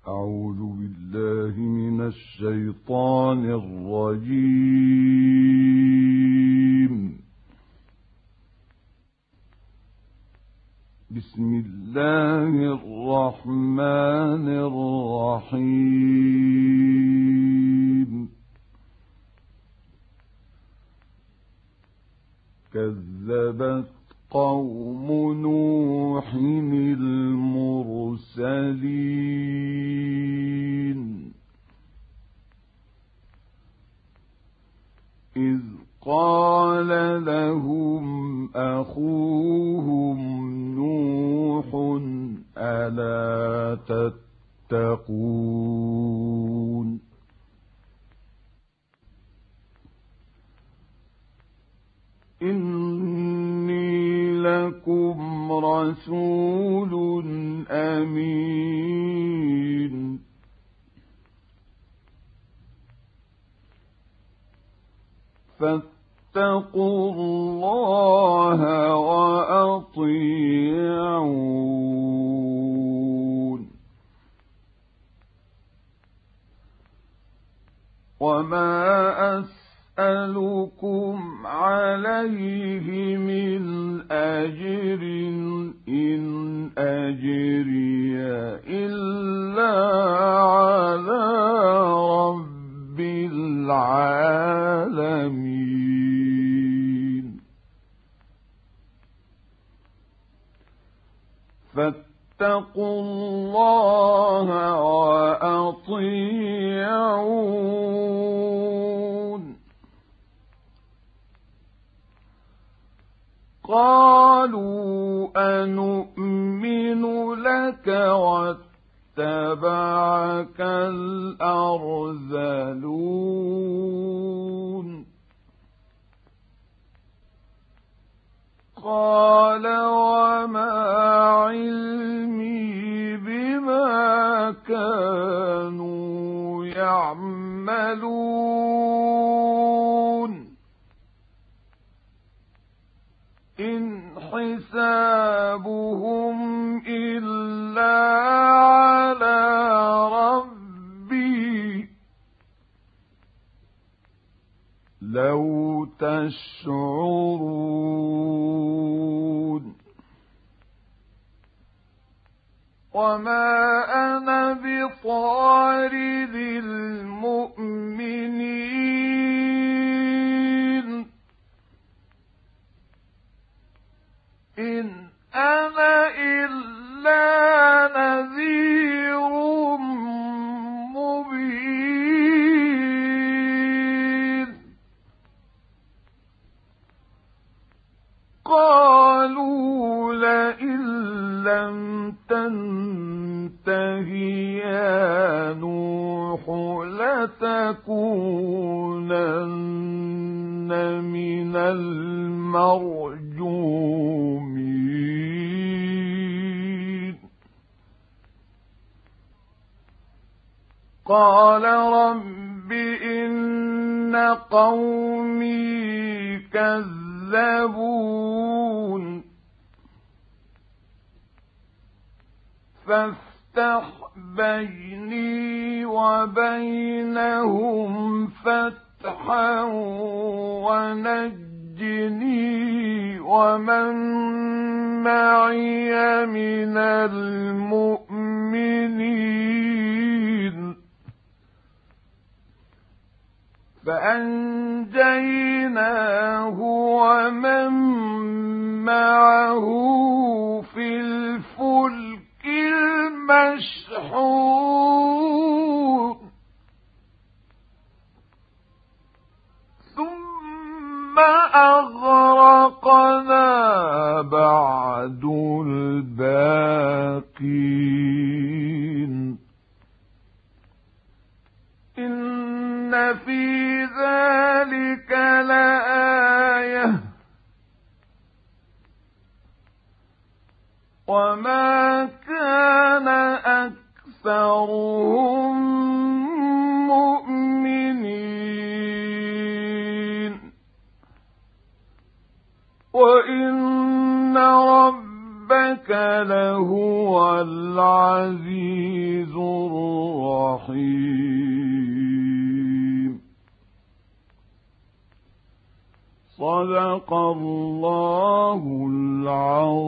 أعوذ بالله من الشيطان الرجيم. بسم الله الرحمن الرحيم. كذبت قوم نوح المرسلين إذ قال لهم أخوهم نوح ألا تتقون إني لكم رسول أمين فاتقوا الله وأطيعون وما أسألكم عليه من أجر إن أجري إلا على رب العالمين فاتقوا الله وأطيعون قالوا أنؤمن لك واتبعك الأرذلون قال وما علمي بما كانوا يعملون إن حسابهم إلا على ربي لو تشعرون وما أنا بطارد المؤمنين إن أنا إلا نذير مبين قالوا لئن لم تنته يا نوح لتكونن من المرجومين قال رب إن قومي كذبون فافتح بيني وبينهم فتحا ونجني ومن معي من المؤمنين فأنجيناه ومن معه في الفلك المشحون ثم أغرقنا بعد الباقين إن في ذلك لآية وما كان أكثرهم مؤمنين وإن ربك لهو العزيز الرحيم الرحيم. صدق الله العظيم.